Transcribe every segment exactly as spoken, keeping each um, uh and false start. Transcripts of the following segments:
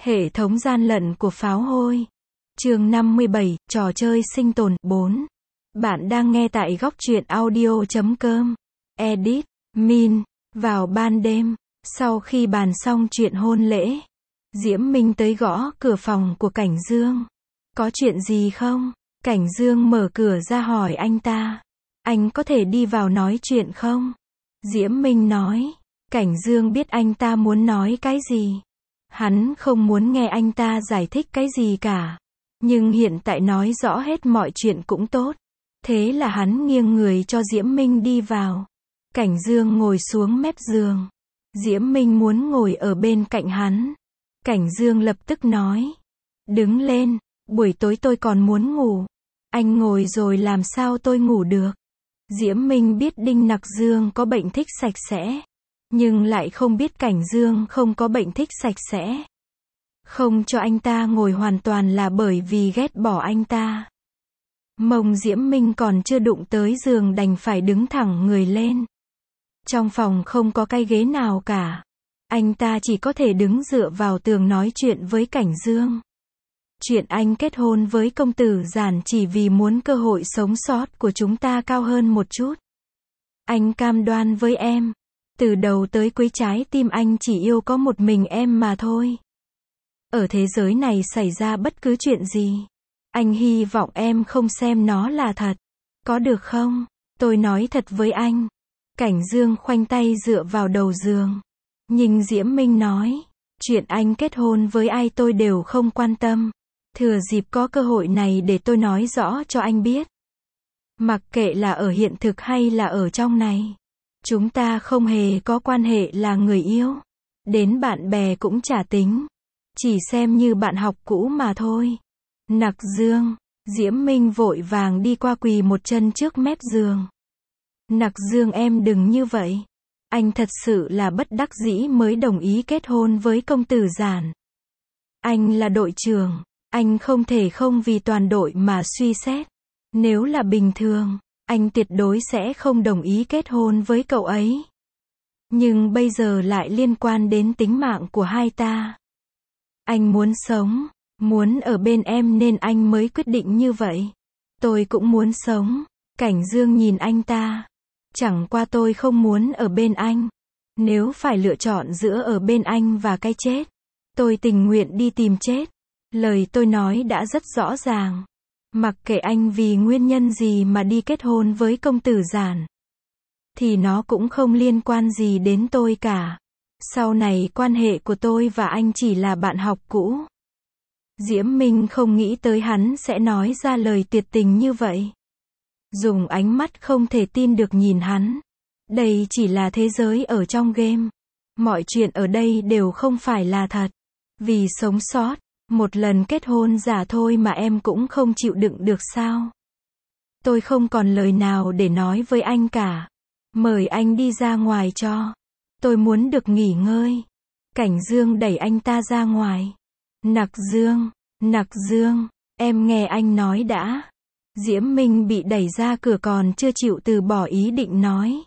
Hệ thống gian lận của pháo hôi. Chương năm mươi bảy, trò chơi sinh tồn. bốn. Bạn đang nghe tại góc truyện audio chấm com. Edit, Min. Vào ban đêm, sau khi bàn xong chuyện hôn lễ, Diễm Minh tới gõ cửa phòng của Cảnh Dương. Có chuyện gì không? Cảnh Dương mở cửa ra hỏi anh ta. Anh có thể đi vào nói chuyện không? Diễm Minh nói. Cảnh Dương biết anh ta muốn nói cái gì. Hắn không muốn nghe anh ta giải thích cái gì cả. Nhưng hiện tại nói rõ hết mọi chuyện cũng tốt. Thế là hắn nghiêng người cho Diễm Minh đi vào. Cảnh Dương ngồi xuống mép giường. Diễm Minh muốn ngồi ở bên cạnh hắn. Cảnh Dương lập tức nói. Đứng lên, buổi tối tôi còn muốn ngủ. Anh ngồi rồi làm sao tôi ngủ được? Diễm Minh biết Đinh Nặc Dương có bệnh thích sạch sẽ. Nhưng lại không biết Cảnh Dương không có bệnh thích sạch sẽ. Không cho anh ta ngồi hoàn toàn là bởi vì ghét bỏ anh ta. Mông Diễm Minh còn chưa đụng tới giường đành phải đứng thẳng người lên. Trong phòng không có cái ghế nào cả. Anh ta chỉ có thể đứng dựa vào tường nói chuyện với Cảnh Dương. Chuyện anh kết hôn với công tử Giản chỉ vì muốn cơ hội sống sót của chúng ta cao hơn một chút. Anh cam đoan với em. Từ đầu tới cuối trái tim anh chỉ yêu có một mình em mà thôi. Ở thế giới này xảy ra bất cứ chuyện gì, anh hy vọng em không xem nó là thật. Có được không? Tôi nói thật với anh. Cảnh Dương khoanh tay dựa vào đầu giường. Nhưng Diễm Minh nói. Chuyện anh kết hôn với ai tôi đều không quan tâm. Thừa dịp có cơ hội này để tôi nói rõ cho anh biết. Mặc kệ là ở hiện thực hay là ở trong này. Chúng ta không hề có quan hệ là người yêu. Đến bạn bè cũng chả tính. Chỉ xem như bạn học cũ mà thôi. Nặc Dương. Diễm Minh vội vàng đi qua quỳ một chân trước mép giường. Nặc Dương em đừng như vậy. Anh thật sự là bất đắc dĩ mới đồng ý kết hôn với công tử Giản. Anh là đội trưởng. Anh không thể không vì toàn đội mà suy xét. Nếu là bình thường, anh tuyệt đối sẽ không đồng ý kết hôn với cậu ấy. Nhưng bây giờ lại liên quan đến tính mạng của hai ta. Anh muốn sống, muốn ở bên em nên anh mới quyết định như vậy. Tôi cũng muốn sống. Cảnh Dương nhìn anh ta. Chẳng qua tôi không muốn ở bên anh. Nếu phải lựa chọn giữa ở bên anh và cái chết, tôi tình nguyện đi tìm chết. Lời tôi nói đã rất rõ ràng. Mặc kệ anh vì nguyên nhân gì mà đi kết hôn với công tử Giản, thì nó cũng không liên quan gì đến tôi cả. Sau này quan hệ của tôi và anh chỉ là bạn học cũ. Diễm Minh không nghĩ tới hắn sẽ nói ra lời tuyệt tình như vậy. Dùng ánh mắt không thể tin được nhìn hắn. Đây chỉ là thế giới ở trong game. Mọi chuyện ở đây đều không phải là thật. Vì sống sót, một lần kết hôn giả thôi mà em cũng không chịu đựng được sao? Tôi không còn lời nào để nói với anh cả. Mời anh đi ra ngoài cho. Tôi muốn được nghỉ ngơi. Cảnh Dương đẩy anh ta ra ngoài. Nặc Dương, Nặc Dương, em nghe anh nói đã. Diễm Minh bị đẩy ra cửa còn chưa chịu từ bỏ ý định nói.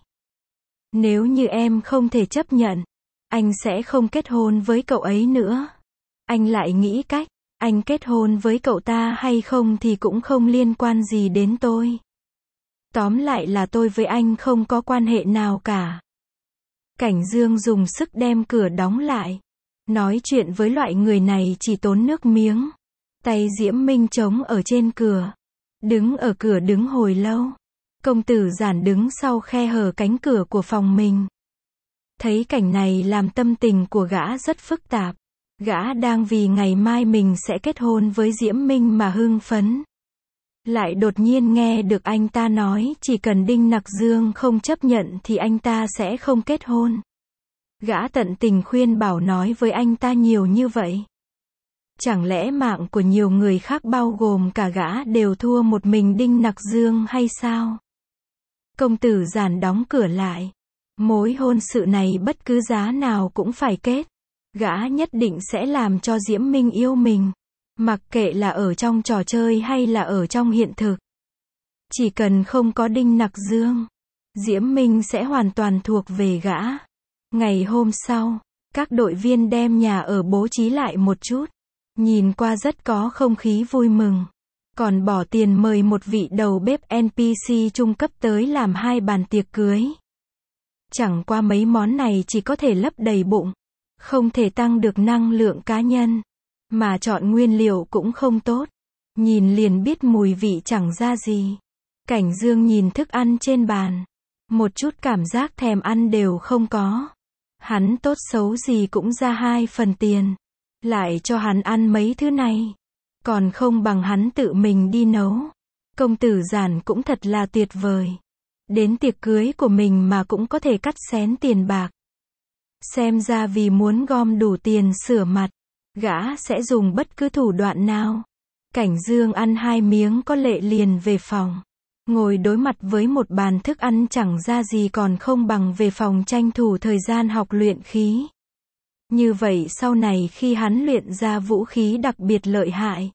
Nếu như em không thể chấp nhận, anh sẽ không kết hôn với cậu ấy nữa. Anh lại nghĩ cách, anh kết hôn với cậu ta hay không thì cũng không liên quan gì đến tôi. Tóm lại là tôi với anh không có quan hệ nào cả. Cảnh Dương dùng sức đem cửa đóng lại. Nói chuyện với loại người này chỉ tốn nước miếng. Tay Diễm Minh trống ở trên cửa. Đứng ở cửa đứng hồi lâu. Công tử Giản đứng sau khe hở cánh cửa của phòng mình. Thấy cảnh này làm tâm tình của gã rất phức tạp. Gã đang vì ngày mai mình sẽ kết hôn với Diễm Minh mà hưng phấn. Lại đột nhiên nghe được anh ta nói chỉ cần Đinh Nặc Dương không chấp nhận thì anh ta sẽ không kết hôn. Gã tận tình khuyên bảo nói với anh ta nhiều như vậy. Chẳng lẽ mạng của nhiều người khác bao gồm cả gã đều thua một mình Đinh Nặc Dương hay sao? Công tử Giản đóng cửa lại. Mối hôn sự này bất cứ giá nào cũng phải kết. Gã nhất định sẽ làm cho Diễm Minh yêu mình. Mặc kệ là ở trong trò chơi hay là ở trong hiện thực. Chỉ cần không có Đinh Nặc Dương, Diễm Minh sẽ hoàn toàn thuộc về gã. Ngày hôm sau, Các đội viên đem nhà ở bố trí lại một chút. Nhìn qua rất có không khí vui mừng. Còn bỏ tiền mời một vị đầu bếp en pê xê trung cấp tới làm hai bàn tiệc cưới. Chẳng qua mấy món này chỉ có thể lấp đầy bụng. Không thể tăng được năng lượng cá nhân. Mà chọn nguyên liệu cũng không tốt. Nhìn liền biết mùi vị chẳng ra gì. Cảnh Dương nhìn thức ăn trên bàn. Một chút cảm giác thèm ăn đều không có. Hắn tốt xấu gì cũng ra hai phần tiền. Lại cho hắn ăn mấy thứ này. Còn không bằng hắn tự mình đi nấu. Công tử Giản cũng thật là tuyệt vời. Đến tiệc cưới của mình mà cũng có thể cắt xén tiền bạc. Xem ra vì muốn gom đủ tiền sửa mặt, gã sẽ dùng bất cứ thủ đoạn nào. Cảnh Dương ăn hai miếng có lệ liền về phòng. Ngồi đối mặt với một bàn thức ăn chẳng ra gì còn không bằng về phòng tranh thủ thời gian học luyện khí. Như vậy sau này khi hắn luyện ra vũ khí đặc biệt lợi hại,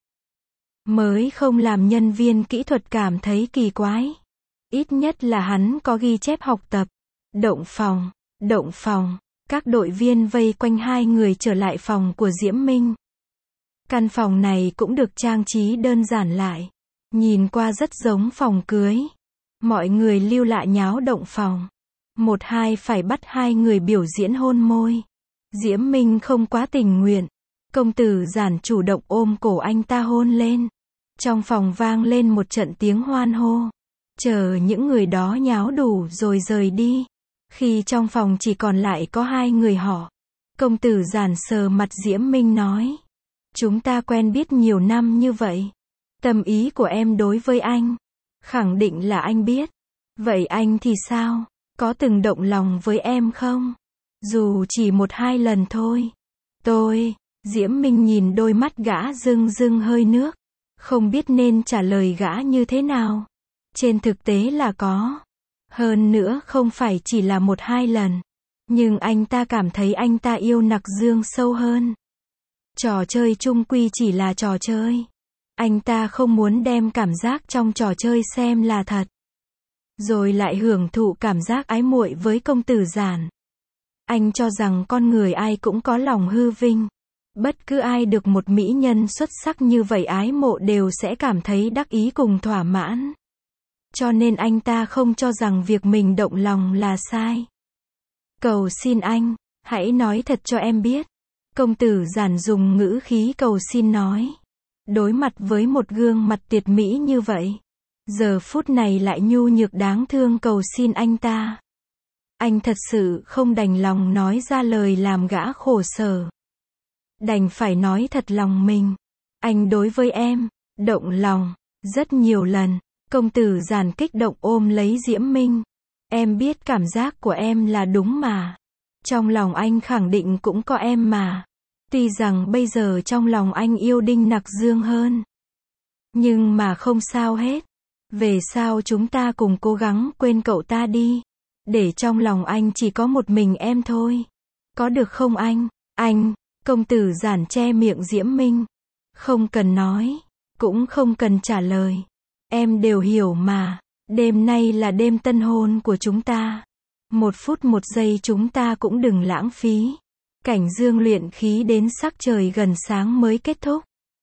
mới không làm nhân viên kỹ thuật cảm thấy kỳ quái. Ít nhất là hắn có ghi chép học tập. Động phòng, động phòng. Các đội viên vây quanh hai người trở lại phòng của Diễm Minh. Căn phòng này cũng được trang trí đơn giản lại. Nhìn qua rất giống phòng cưới. Mọi người lưu lại nháo động phòng. Một hai phải bắt hai người biểu diễn hôn môi. Diễm Minh không quá tình nguyện. Công tử Giản chủ động ôm cổ anh ta hôn lên. Trong phòng vang lên một trận tiếng hoan hô. Chờ những người đó nháo đủ rồi rời đi. Khi trong phòng chỉ còn lại có hai người họ. Công tử Giản sờ mặt Diễm Minh nói. Chúng ta quen biết nhiều năm như vậy. Tâm ý của em đối với anh. Khẳng định là anh biết. Vậy anh thì sao? Có từng động lòng với em không? Dù chỉ một hai lần thôi. Tôi, Diễm Minh nhìn đôi mắt gã rưng rưng hơi nước. Không biết nên trả lời gã như thế nào. Trên thực tế là có. Hơn nữa không phải chỉ là một hai lần. Nhưng anh ta cảm thấy anh ta yêu Nặc Dương sâu hơn. Trò chơi chung quy chỉ là trò chơi. Anh ta không muốn đem cảm giác trong trò chơi xem là thật. Rồi lại hưởng thụ cảm giác ái muội với công tử Giản. Anh cho rằng con người ai cũng có lòng hư vinh. Bất cứ ai được một mỹ nhân xuất sắc như vậy ái mộ đều sẽ cảm thấy đắc ý cùng thỏa mãn. Cho nên anh ta không cho rằng việc mình động lòng là sai. Cầu xin anh, hãy nói thật cho em biết. Công tử Giản dùng ngữ khí cầu xin nói. Đối mặt với một gương mặt tuyệt mỹ như vậy. Giờ phút này lại nhu nhược đáng thương cầu xin anh ta. Anh thật sự không đành lòng nói ra lời làm gã khổ sở. Đành phải nói thật lòng mình. Anh đối với em, động lòng, rất nhiều lần. Công tử Giản kích động ôm lấy Diễm Minh. Em biết cảm giác của em là đúng mà. Trong lòng anh khẳng định cũng có em mà. Tuy rằng bây giờ trong lòng anh yêu Đinh Nặc Dương hơn. Nhưng mà không sao hết. Về sau chúng ta cùng cố gắng quên cậu ta đi. Để trong lòng anh chỉ có một mình em thôi. Có được không anh? Anh, công tử Giản che miệng Diễm Minh. Không cần nói. Cũng không cần trả lời. Em đều hiểu mà. Đêm nay là đêm tân hôn của chúng ta. Một phút một giây chúng ta cũng đừng lãng phí. Cảnh Dương luyện khí đến sắc trời gần sáng mới kết thúc.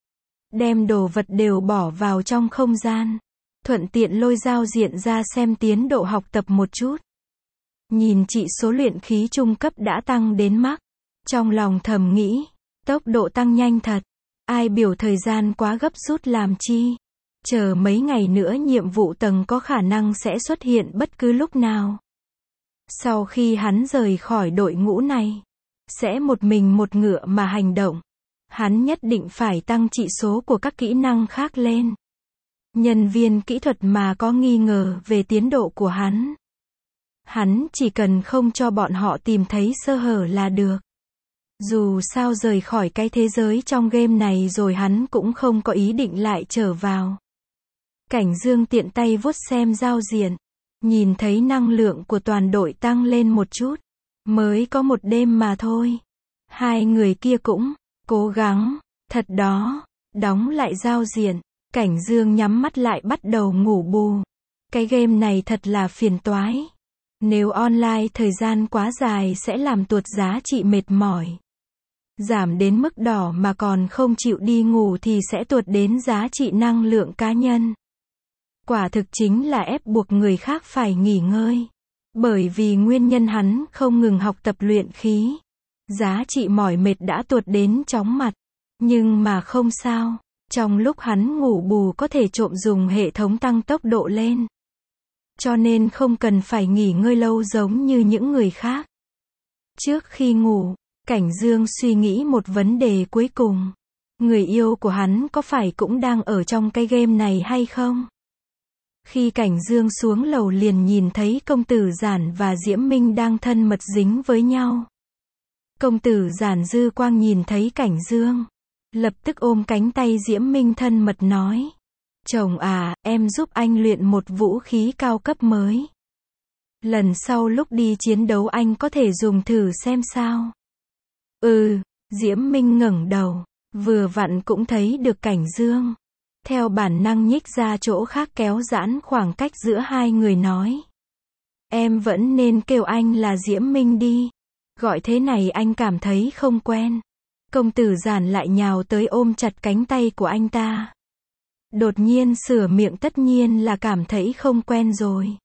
Đem đồ vật đều bỏ vào trong không gian. Thuận tiện lôi giao diện ra xem tiến độ học tập một chút. Nhìn chỉ số luyện khí trung cấp đã tăng đến max. Trong lòng thầm nghĩ, tốc độ tăng nhanh thật. Ai biểu thời gian quá gấp rút làm chi. Chờ mấy ngày nữa nhiệm vụ tầng có khả năng sẽ xuất hiện bất cứ lúc nào. Sau khi hắn rời khỏi đội ngũ này, sẽ một mình một ngựa mà hành động. Hắn nhất định phải tăng trị số của các kỹ năng khác lên. Nhân viên kỹ thuật mà có nghi ngờ về tiến độ của hắn. Hắn chỉ cần không cho bọn họ tìm thấy sơ hở là được. Dù sao rời khỏi cái thế giới trong game này rồi hắn cũng không có ý định lại trở vào. Cảnh Dương tiện tay vuốt xem giao diện. Nhìn thấy năng lượng của toàn đội tăng lên một chút. Mới có một đêm mà thôi. Hai người kia cũng cố gắng. Thật đó. Đóng lại giao diện. Cảnh Dương nhắm mắt lại bắt đầu ngủ bù. Cái game này thật là phiền toái. Nếu online thời gian quá dài sẽ làm tuột giá trị mệt mỏi. Giảm đến mức đỏ mà còn không chịu đi ngủ thì sẽ tuột đến giá trị năng lượng cá nhân. Quả thực chính là ép buộc người khác phải nghỉ ngơi. Bởi vì nguyên nhân hắn không ngừng học tập luyện khí. Giá trị mỏi mệt đã tuột đến chóng mặt. Nhưng mà không sao. Trong lúc hắn ngủ bù có thể trộm dùng hệ thống tăng tốc độ lên. Cho nên không cần phải nghỉ ngơi lâu giống như những người khác. Trước khi ngủ, Cảnh Dương suy nghĩ một vấn đề cuối cùng. Người yêu của hắn có phải cũng đang ở trong cái game này hay không? Khi Cảnh Dương xuống lầu liền nhìn thấy công tử Giản và Diễm Minh đang thân mật dính với nhau. Công tử Giản dư quang nhìn thấy Cảnh Dương. Lập tức ôm cánh tay Diễm Minh thân mật nói. Chồng à, em giúp anh luyện một vũ khí cao cấp mới. Lần sau lúc đi chiến đấu anh có thể dùng thử xem sao. Ừ, Diễm Minh ngẩng đầu, vừa vặn cũng thấy được Cảnh Dương. Theo bản năng nhích ra chỗ khác kéo giãn khoảng cách giữa hai người nói. Em vẫn nên kêu anh là Diễm Minh đi. Gọi thế này anh cảm thấy không quen. Công tử Giản lại nhào tới ôm chặt cánh tay của anh ta. Đột nhiên sửa miệng tất nhiên là cảm thấy không quen rồi.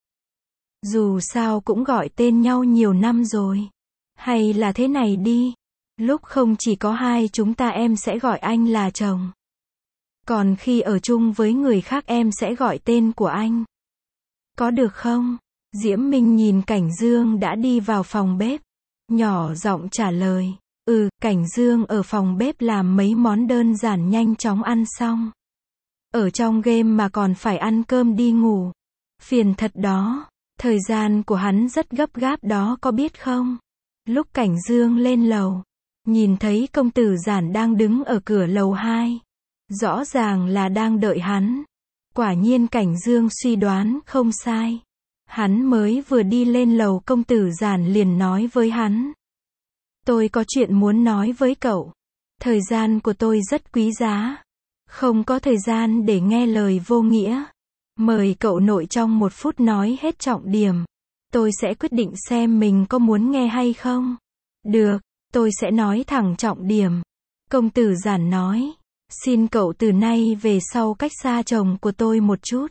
Dù sao cũng gọi tên nhau nhiều năm rồi. Hay là thế này đi. Lúc không chỉ có hai chúng ta em sẽ gọi anh là chồng. Còn khi ở chung với người khác em sẽ gọi tên của anh. Có được không? Diễm Minh nhìn Cảnh Dương đã đi vào phòng bếp. Nhỏ giọng trả lời. Ừ, Cảnh Dương ở phòng bếp làm mấy món đơn giản nhanh chóng ăn xong. Ở trong game mà còn phải ăn cơm đi ngủ. Phiền thật đó. Thời gian của hắn rất gấp gáp đó có biết không? Lúc Cảnh Dương lên lầu. Nhìn thấy công tử Giản đang đứng ở cửa lầu hai. Rõ ràng là đang đợi hắn. Quả nhiên Cảnh Dương suy đoán không sai. Hắn mới vừa đi lên lầu công tử Giản liền nói với hắn. Tôi có chuyện muốn nói với cậu. Thời gian của tôi rất quý giá. Không có thời gian để nghe lời vô nghĩa. Mời cậu nội trong một phút nói hết trọng điểm. Tôi sẽ quyết định xem mình có muốn nghe hay không. Được, tôi sẽ nói thẳng trọng điểm. Công tử Giản nói. Xin cậu từ nay về sau cách xa chồng của tôi một chút.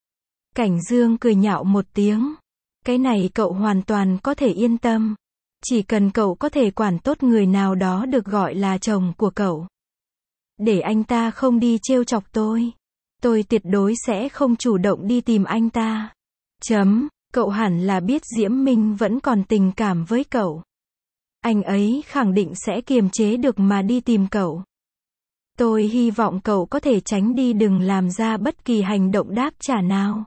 Cảnh Dương cười nhạo một tiếng. Cái này cậu hoàn toàn có thể yên tâm. Chỉ cần cậu có thể quản tốt người nào đó được gọi là chồng của cậu. Để anh ta không đi trêu chọc tôi. Tôi tuyệt đối sẽ không chủ động đi tìm anh ta. Chấm, cậu hẳn là biết Diễm Minh vẫn còn tình cảm với cậu. Anh ấy khẳng định sẽ kiềm chế được mà đi tìm cậu. Tôi hy vọng cậu có thể tránh đi đừng làm ra bất kỳ hành động đáp trả nào.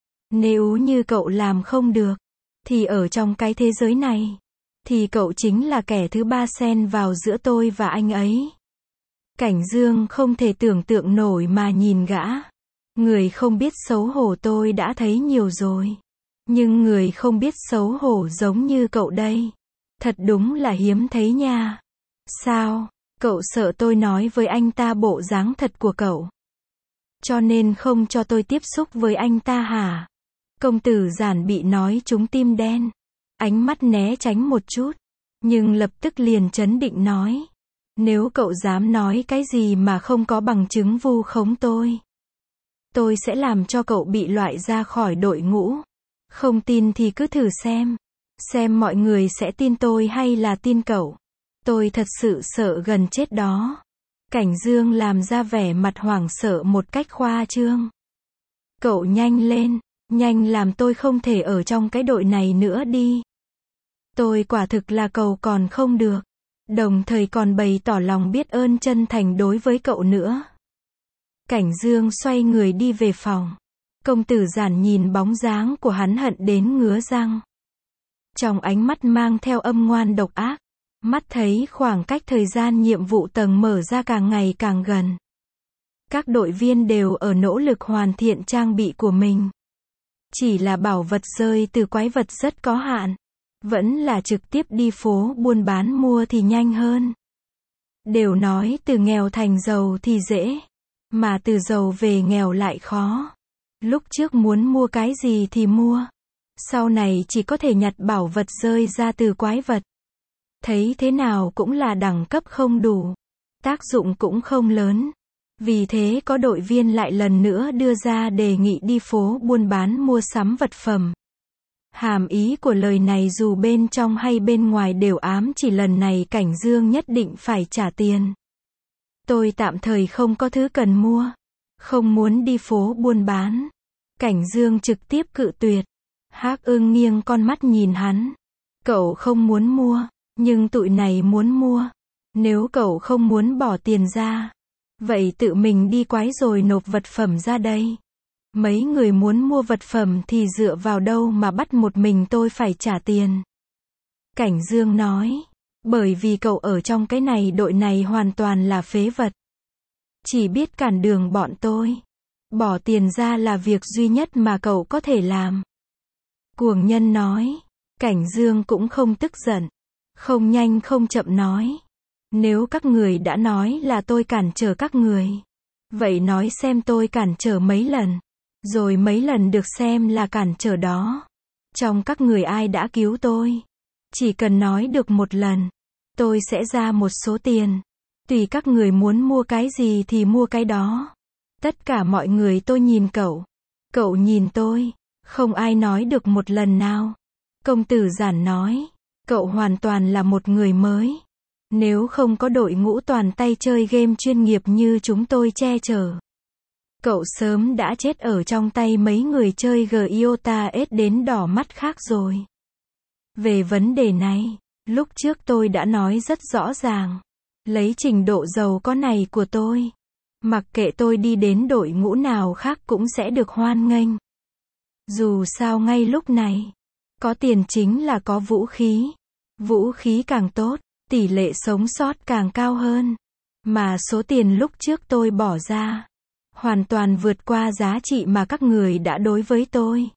Nếu như cậu làm không được, thì ở trong cái thế giới này, thì cậu chính là kẻ thứ ba xen vào giữa tôi và anh ấy. Cảnh Dương không thể tưởng tượng nổi mà nhìn gã. Người không biết xấu hổ tôi đã thấy nhiều rồi. Nhưng người không biết xấu hổ giống như cậu đây. Thật đúng là hiếm thấy nha. Sao? Cậu sợ tôi nói với anh ta bộ dáng thật của cậu. Cho nên không cho tôi tiếp xúc với anh ta hả? Công tử Giản bị nói trúng tim đen. Ánh mắt né tránh một chút. Nhưng lập tức liền trấn định nói. Nếu cậu dám nói cái gì mà không có bằng chứng vu khống tôi. Tôi sẽ làm cho cậu bị loại ra khỏi đội ngũ. Không tin thì cứ thử xem. Xem mọi người sẽ tin tôi hay là tin cậu. Tôi thật sự sợ gần chết đó. Cảnh Dương làm ra vẻ mặt hoảng sợ một cách khoa trương. Cậu nhanh lên, nhanh làm tôi không thể ở trong cái đội này nữa đi. Tôi quả thực là cầu còn không được. Đồng thời còn bày tỏ lòng biết ơn chân thành đối với cậu nữa. Cảnh Dương xoay người đi về phòng. Công tử Giản nhìn bóng dáng của hắn hận đến ngứa răng. Trong ánh mắt mang theo âm ngoan độc ác. Mắt thấy khoảng cách thời gian nhiệm vụ tầng mở ra càng ngày càng gần. Các đội viên đều ở nỗ lực hoàn thiện trang bị của mình. Chỉ là bảo vật rơi từ quái vật rất có hạn. Vẫn là trực tiếp đi phố buôn bán mua thì nhanh hơn. Đều nói từ nghèo thành giàu thì dễ. Mà từ giàu về nghèo lại khó. Lúc trước muốn mua cái gì thì mua. Sau này chỉ có thể nhặt bảo vật rơi ra từ quái vật. Thấy thế nào cũng là đẳng cấp không đủ. Tác dụng cũng không lớn. Vì thế có đội viên lại lần nữa đưa ra đề nghị đi phố buôn bán mua sắm vật phẩm. Hàm ý của lời này dù bên trong hay bên ngoài đều ám chỉ lần này Cảnh Dương nhất định phải trả tiền. Tôi tạm thời không có thứ cần mua. Không muốn đi phố buôn bán. Cảnh Dương trực tiếp cự tuyệt. Hắc Ưng nghiêng con mắt nhìn hắn. Cậu không muốn mua, nhưng tụi này muốn mua. Nếu cậu không muốn bỏ tiền ra, vậy tự mình đi quái rồi nộp vật phẩm ra đây. Mấy người muốn mua vật phẩm thì dựa vào đâu mà bắt một mình tôi phải trả tiền. Cảnh Dương nói. Bởi vì cậu ở trong cái này đội này hoàn toàn là phế vật. Chỉ biết cản đường bọn tôi. Bỏ tiền ra là việc duy nhất mà cậu có thể làm. Cuồng nhân nói. Cảnh Dương cũng không tức giận. Không nhanh không chậm nói. Nếu các người đã nói là tôi cản trở các người, vậy nói xem tôi cản trở mấy lần. Rồi mấy lần được xem là cản trở đó. Trong các người ai đã cứu tôi? Chỉ cần nói được một lần, tôi sẽ ra một số tiền. Tùy các người muốn mua cái gì thì mua cái đó. Tất cả mọi người tôi nhìn cậu. Cậu nhìn tôi. Không ai nói được một lần nào. Công tử Giản nói. Cậu hoàn toàn là một người mới. Nếu không có đội ngũ toàn tay chơi game chuyên nghiệp như chúng tôi che chở, cậu sớm đã chết ở trong tay mấy người chơi G I O T A S đến đỏ mắt khác rồi. Về vấn đề này, lúc trước tôi đã nói rất rõ ràng. Lấy trình độ giàu có này của tôi, mặc kệ tôi đi đến đội ngũ nào khác cũng sẽ được hoan nghênh. Dù sao ngay lúc này, có tiền chính là có vũ khí. Vũ khí càng tốt, tỷ lệ sống sót càng cao hơn. Mà số tiền lúc trước tôi bỏ ra, hoàn toàn vượt qua giá trị mà các người đã đối với tôi.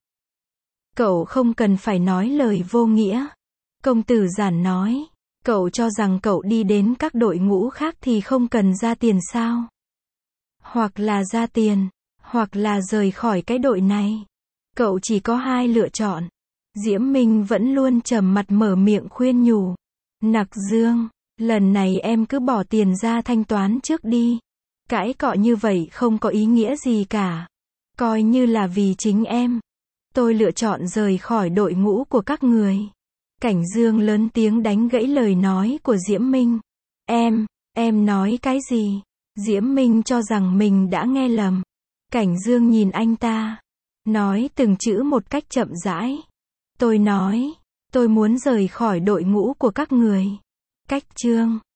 Cậu không cần phải nói lời vô nghĩa. Công tử Giản nói. Cậu cho rằng cậu đi đến các đội ngũ khác thì không cần ra tiền sao? Hoặc là ra tiền, hoặc là rời khỏi cái đội này. Cậu chỉ có hai lựa chọn. Diễm Minh vẫn luôn trầm mặt mở miệng khuyên nhủ. Nặc Dương, lần này em cứ bỏ tiền ra thanh toán trước đi. Cãi cọ như vậy không có ý nghĩa gì cả. Coi như là vì chính em. Tôi lựa chọn rời khỏi đội ngũ của các người. Cảnh Dương lớn tiếng đánh gãy lời nói của Diễm Minh. Em, em nói cái gì? Diễm Minh cho rằng mình đã nghe lầm. Cảnh Dương nhìn anh ta. Nói từng chữ một cách chậm rãi. Tôi nói, tôi muốn rời khỏi đội ngũ của các người. Cách chương